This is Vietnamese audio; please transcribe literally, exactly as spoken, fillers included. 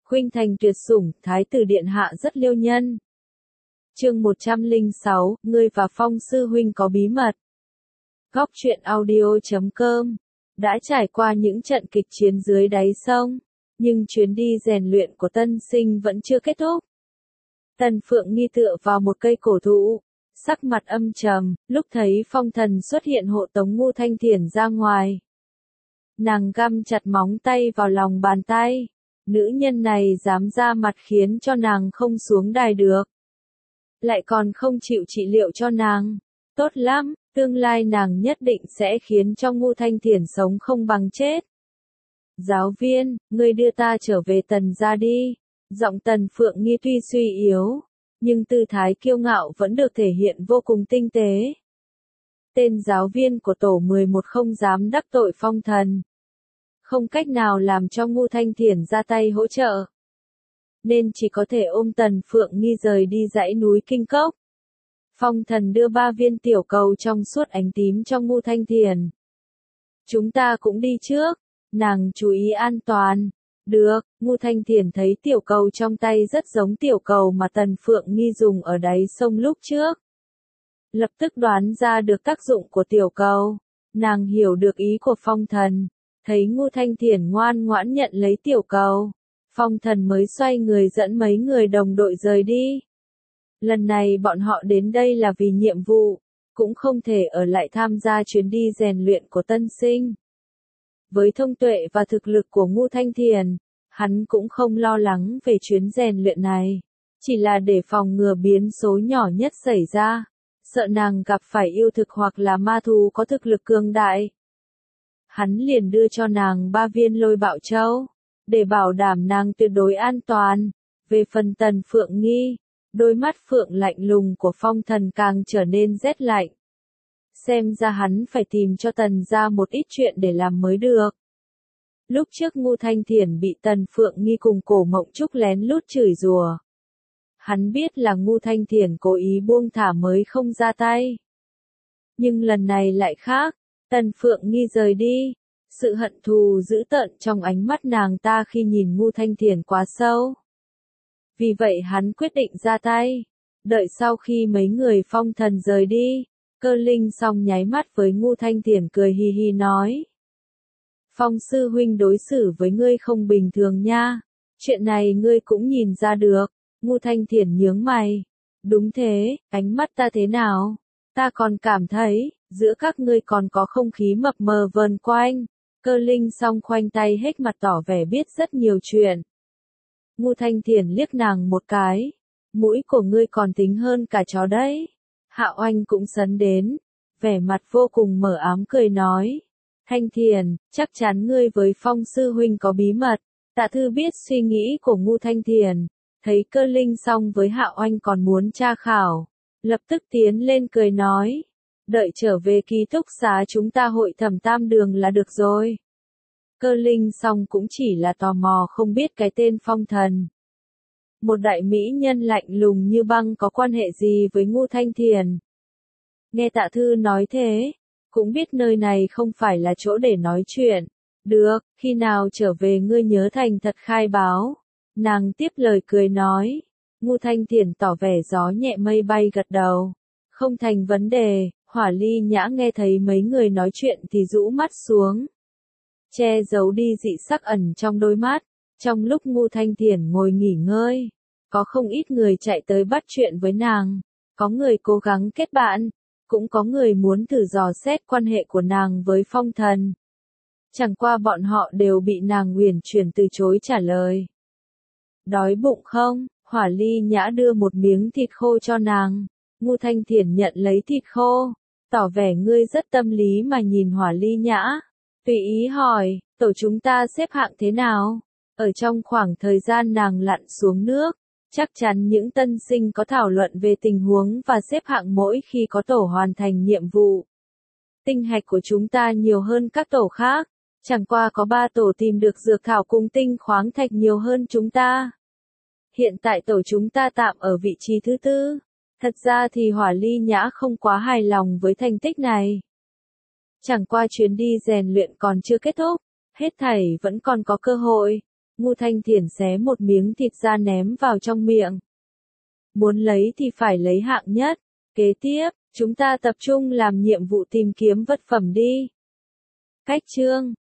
Khuynh thành tuyệt sủng, thái tử điện hạ rất liêu nhân. Chương một trăm lẻ sáu, ngươi và Phong sư huynh có bí mật. Góc truyện audio chấm com. Đã trải qua những trận kịch chiến dưới đáy sông, nhưng chuyến đi rèn luyện của Tân Sinh vẫn chưa kết thúc. Tần Phượng Nghi tựa vào một cây cổ thụ, sắc mặt âm trầm, lúc thấy Phong Thần xuất hiện hộ tống Ngô Thanh Thiển ra ngoài. Nàng găm chặt móng tay vào lòng bàn tay, nữ nhân này dám ra mặt khiến cho nàng không xuống đài được. Lại còn không chịu trị liệu cho nàng, tốt lắm, tương lai nàng nhất định sẽ khiến cho Ngô Thanh Thiển sống không bằng chết. Giáo viên, ngươi đưa ta trở về Tần gia đi. Giọng Tần Phượng Nghi tuy suy yếu, nhưng tư thái kiêu ngạo vẫn được thể hiện vô cùng tinh tế. Tên giáo viên của tổ mười một không dám đắc tội Phong Thần, không cách nào làm cho Ngô Thanh Thiển ra tay hỗ trợ, nên chỉ có thể ôm Tần Phượng Nghi rời đi dãy núi Kinh Cốc. Phong Thần đưa ba viên tiểu cầu trong suốt ánh tím cho Ngô Thanh Thiển. Chúng ta cũng đi trước, nàng chú ý an toàn. Được, Ngô Thanh Thiển thấy tiểu cầu trong tay rất giống tiểu cầu mà Tần Phượng Nghi dùng ở đáy sông lúc trước. Lập tức đoán ra được tác dụng của tiểu cầu, nàng hiểu được ý của Phong Thần, thấy Ngô Thanh Thiển ngoan ngoãn nhận lấy tiểu cầu, Phong Thần mới xoay người dẫn mấy người đồng đội rời đi. Lần này bọn họ đến đây là vì nhiệm vụ, cũng không thể ở lại tham gia chuyến đi rèn luyện của Tân Sinh. Với thông tuệ và thực lực của Ngô Thanh Thiển, hắn cũng không lo lắng về chuyến rèn luyện này, chỉ là để phòng ngừa biến số nhỏ nhất xảy ra, sợ nàng gặp phải yêu thực hoặc là ma thú có thực lực cường đại. Hắn liền đưa cho nàng ba viên lôi bạo châu, để bảo đảm nàng tuyệt đối an toàn. Về phần Tần Phượng Nghi, đôi mắt phượng lạnh lùng của Phong Thần càng trở nên rét lạnh. Xem ra hắn phải tìm cho Tần ra một ít chuyện để làm mới được. Lúc trước Ngô Thanh Thiển bị Tần Phượng Nghi cùng Cổ Mộng Trúc lén lút chửi rủa. Hắn biết là Ngô Thanh Thiển cố ý buông thả mới không ra tay. Nhưng lần này lại khác, Tần Phượng Nghi rời đi, sự hận thù dữ tợn trong ánh mắt nàng ta khi nhìn Ngô Thanh Thiển quá sâu. Vì vậy hắn quyết định ra tay. Đợi sau khi mấy người Phong Thần rời đi, Cơ Linh Song nháy mắt với Ngô Thanh Thiển cười hi hi nói. Phong sư huynh đối xử với ngươi không bình thường nha, chuyện này ngươi cũng nhìn ra được. Ngô Thanh Thiển nhướng mày. Đúng thế, ánh mắt ta thế nào? Ta còn cảm thấy, giữa các ngươi còn có không khí mập mờ vờn quanh. Cơ Linh Song khoanh tay hết mặt tỏ vẻ biết rất nhiều chuyện. Ngô Thanh Thiển liếc nàng một cái. Mũi của ngươi còn tính hơn cả chó đấy. Hạo Anh cũng sấn đến, vẻ mặt vô cùng mờ ám cười nói. Thanh Thiển, chắc chắn ngươi với Phong sư huynh có bí mật. Tạ Thư biết suy nghĩ của Ngô Thanh Thiển, thấy Cơ Linh Song với Hạo Anh còn muốn tra khảo, lập tức tiến lên cười nói. Đợi trở về ký túc xá chúng ta hội thẩm tam đường là được rồi. Cơ Linh Song cũng chỉ là tò mò không biết cái tên Phong Thần. Một đại mỹ nhân lạnh lùng như băng có quan hệ gì với Ngô Thanh Thiển. Nghe Tạ Thư nói thế, cũng biết nơi này không phải là chỗ để nói chuyện. Được, khi nào trở về ngươi nhớ thành thật khai báo. Nàng tiếp lời cười nói. Ngô Thanh Thiển tỏ vẻ gió nhẹ mây bay gật đầu. Không thành vấn đề. Hỏa Ly Nhã nghe thấy mấy người nói chuyện thì rũ mắt xuống, che giấu đi dị sắc ẩn trong đôi mắt. Trong lúc Ngô Thanh Thiển ngồi nghỉ ngơi, có không ít người chạy tới bắt chuyện với nàng. Có người cố gắng kết bạn, cũng có người muốn thử dò xét quan hệ của nàng với Phong Thần. Chẳng qua bọn họ đều bị nàng uyển chuyển từ chối trả lời. Đói bụng không? Hỏa Ly Nhã đưa một miếng thịt khô cho nàng. Ngô Thanh Thiển nhận lấy thịt khô, tỏ vẻ ngươi rất tâm lý mà nhìn Hỏa Ly Nhã. Tùy ý hỏi, tổ chúng ta xếp hạng thế nào? Ở trong khoảng thời gian nàng lặn xuống nước, chắc chắn những tân sinh có thảo luận về tình huống và xếp hạng mỗi khi có tổ hoàn thành nhiệm vụ. Tinh hạch của chúng ta nhiều hơn các tổ khác, chẳng qua có ba tổ tìm được dược thảo cùng tinh khoáng thạch nhiều hơn chúng ta. Hiện tại tổ chúng ta tạm ở vị trí thứ tư. Thật ra thì Hỏa Ly Nhã không quá hài lòng với thành tích này. Chẳng qua chuyến đi rèn luyện còn chưa kết thúc, hết thảy vẫn còn có cơ hội. Ngô Thanh Thiển xé một miếng thịt ra ném vào trong miệng. Muốn lấy thì phải lấy hạng nhất. Kế tiếp, chúng ta tập trung làm nhiệm vụ tìm kiếm vật phẩm đi. Cách chương